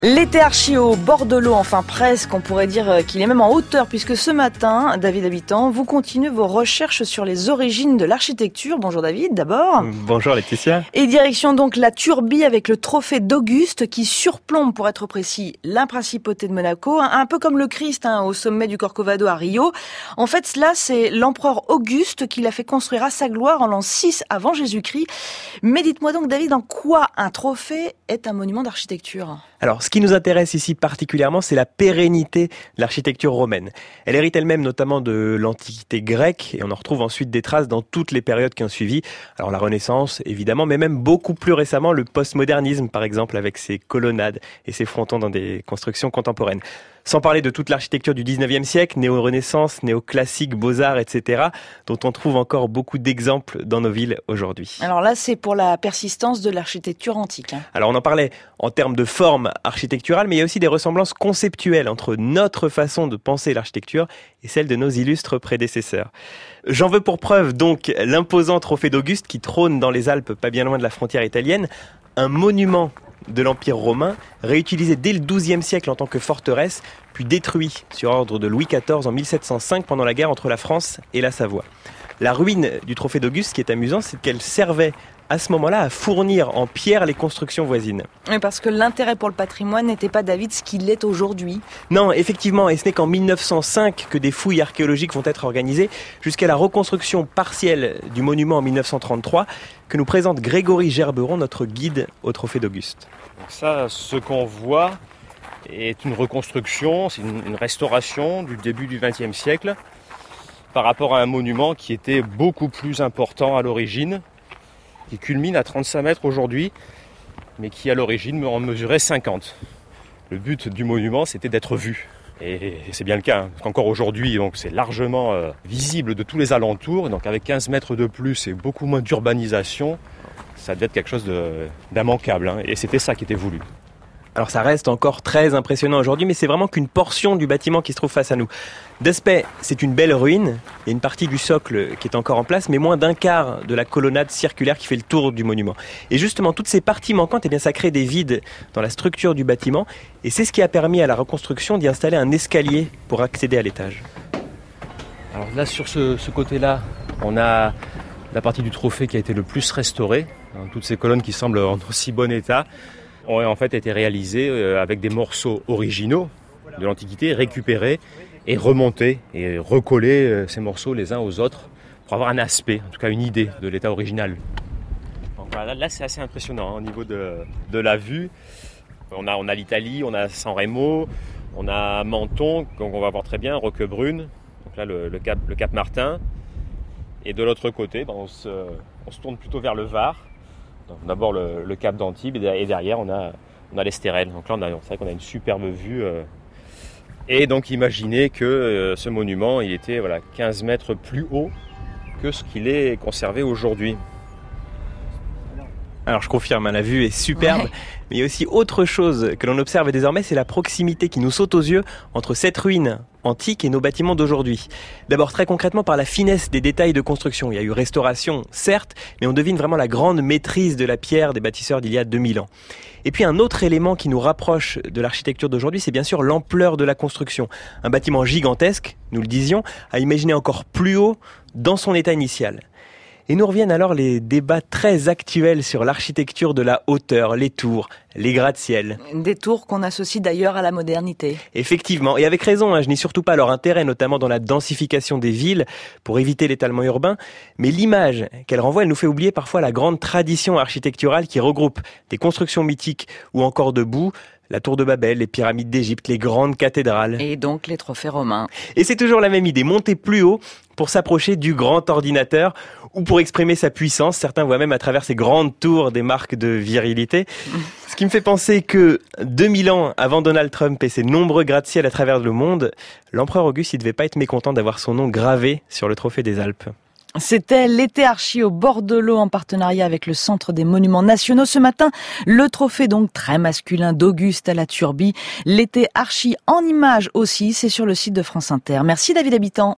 L'été archi au bord de l'eau, enfin presque, on pourrait dire qu'il est même en hauteur, puisque ce matin, David Habitant, vous continuez vos recherches sur les origines de l'architecture. Bonjour David, d'abord. Bonjour Laetitia. Et direction donc la Turbie avec le trophée d'Auguste qui surplombe, pour être précis, la principauté de Monaco, un peu comme le Christ au sommet du Corcovado à Rio. En fait, cela, c'est l'empereur Auguste qui l'a fait construire à sa gloire en l'an 6 avant Jésus-Christ. Mais dites-moi donc David, en quoi un trophée est un monument d'architecture ? Alors, ce qui nous intéresse ici particulièrement, c'est la pérennité de l'architecture romaine. Elle hérite elle-même notamment de l'Antiquité grecque et on en retrouve ensuite des traces dans toutes les périodes qui ont suivi. Alors la Renaissance, évidemment, mais même beaucoup plus récemment le postmodernisme, par exemple, avec ses colonnades et ses frontons dans des constructions contemporaines. Sans parler de toute l'architecture du 19e siècle, néo-renaissance, néo-classique, beaux-arts, etc., dont on trouve encore beaucoup d'exemples dans nos villes aujourd'hui. Alors là, c'est pour la persistance de l'architecture antique. Alors on en parlait en termes de forme architecturale, mais il y a aussi des ressemblances conceptuelles entre notre façon de penser l'architecture et celle de nos illustres prédécesseurs. J'en veux pour preuve donc l'imposant trophée d'Auguste qui trône dans les Alpes, pas bien loin de la frontière italienne, un monument de l'Empire romain, réutilisé dès le XIIe siècle en tant que forteresse, puis détruit sur ordre de Louis XIV en 1705 pendant la guerre entre la France et la Savoie. La ruine du trophée d'Auguste, ce qui est amusant, c'est qu'elle servait à ce moment-là à fournir en pierre les constructions voisines. Oui, parce que l'intérêt pour le patrimoine n'était pas, David, ce qu'il est aujourd'hui. Non, effectivement, et ce n'est qu'en 1905 que des fouilles archéologiques vont être organisées, jusqu'à la reconstruction partielle du monument en 1933, que nous présente Grégory Gerberon, notre guide au trophée d'Auguste. Donc ça, ce qu'on voit est une reconstruction, c'est une restauration du début du XXe siècle par rapport à un monument qui était beaucoup plus important à l'origine, qui culmine à 35 mètres aujourd'hui, mais qui à l'origine en mesurait 50. Le but du monument, c'était d'être vu. Et c'est bien le cas, parce qu'encore aujourd'hui, donc, c'est largement visible de tous les alentours. Donc avec 15 mètres de plus et beaucoup moins d'urbanisation, ça devait être quelque chose d'immanquable. Et c'était ça qui était voulu. Alors ça reste encore très impressionnant aujourd'hui, mais c'est vraiment qu'une portion du bâtiment qui se trouve face à nous. D'aspect, c'est une belle ruine. Il y a une partie du socle qui est encore en place, mais moins d'un quart de la colonnade circulaire qui fait le tour du monument. Et justement, toutes ces parties manquantes, ça crée des vides dans la structure du bâtiment. Et c'est ce qui a permis à la reconstruction d'y installer un escalier pour accéder à l'étage. Alors là, sur ce côté-là, on a la partie du trophée qui a été le plus restaurée. Toutes ces colonnes qui semblent en aussi bon état ont en fait été réalisées avec des morceaux originaux de l'Antiquité, récupérés et remontés et recollés ces morceaux les uns aux autres pour avoir un aspect, en tout cas une idée de l'état original. Donc voilà, là c'est assez impressionnant au niveau de la vue. On a l'Italie, on a San Remo, on a Menton, donc on va voir très bien, Roquebrune, donc là le cap Martin. Et de l'autre côté, on se tourne plutôt vers le Var. Donc, d'abord le cap d'Antibes et derrière on a l'Estérel. Donc là c'est vrai qu'on a une superbe vue. Et donc imaginez que ce monument il était 15 mètres plus haut que ce qu'il est conservé aujourd'hui. Alors je confirme, la vue est superbe, mais il y a aussi autre chose que l'on observe désormais, c'est la proximité qui nous saute aux yeux entre cette ruine antique et nos bâtiments d'aujourd'hui. D'abord très concrètement par la finesse des détails de construction. Il y a eu restauration, certes, mais on devine vraiment la grande maîtrise de la pierre des bâtisseurs d'il y a 2000 ans. Et puis un autre élément qui nous rapproche de l'architecture d'aujourd'hui, c'est bien sûr l'ampleur de la construction. Un bâtiment gigantesque, nous le disions, à imaginer encore plus haut dans son état initial. Et nous reviennent alors les débats très actuels sur l'architecture de la hauteur, les tours, les gratte-ciel. Des tours qu'on associe d'ailleurs à la modernité. Effectivement, et avec raison, je nie surtout pas leur intérêt, notamment dans la densification des villes, pour éviter l'étalement urbain, mais l'image qu'elle renvoie, elle nous fait oublier parfois la grande tradition architecturale qui regroupe des constructions mythiques ou encore debout, la tour de Babel, les pyramides d'Égypte, les grandes cathédrales. Et donc les trophées romains. Et c'est toujours la même idée, monter plus haut pour s'approcher du grand ordinateur ou pour exprimer sa puissance. Certains voient même à travers ces grandes tours des marques de virilité. Ce qui me fait penser que 2000 ans avant Donald Trump et ses nombreux gratte-ciel à travers le monde, l'empereur Auguste, il devait pas être mécontent d'avoir son nom gravé sur le trophée des Alpes. C'était l'été archi au bord de l'eau en partenariat avec le Centre des Monuments Nationaux. Ce matin, le trophée donc très masculin d'Auguste à la Turbie. L'été archi en images aussi, c'est sur le site de France Inter. Merci David Habitant.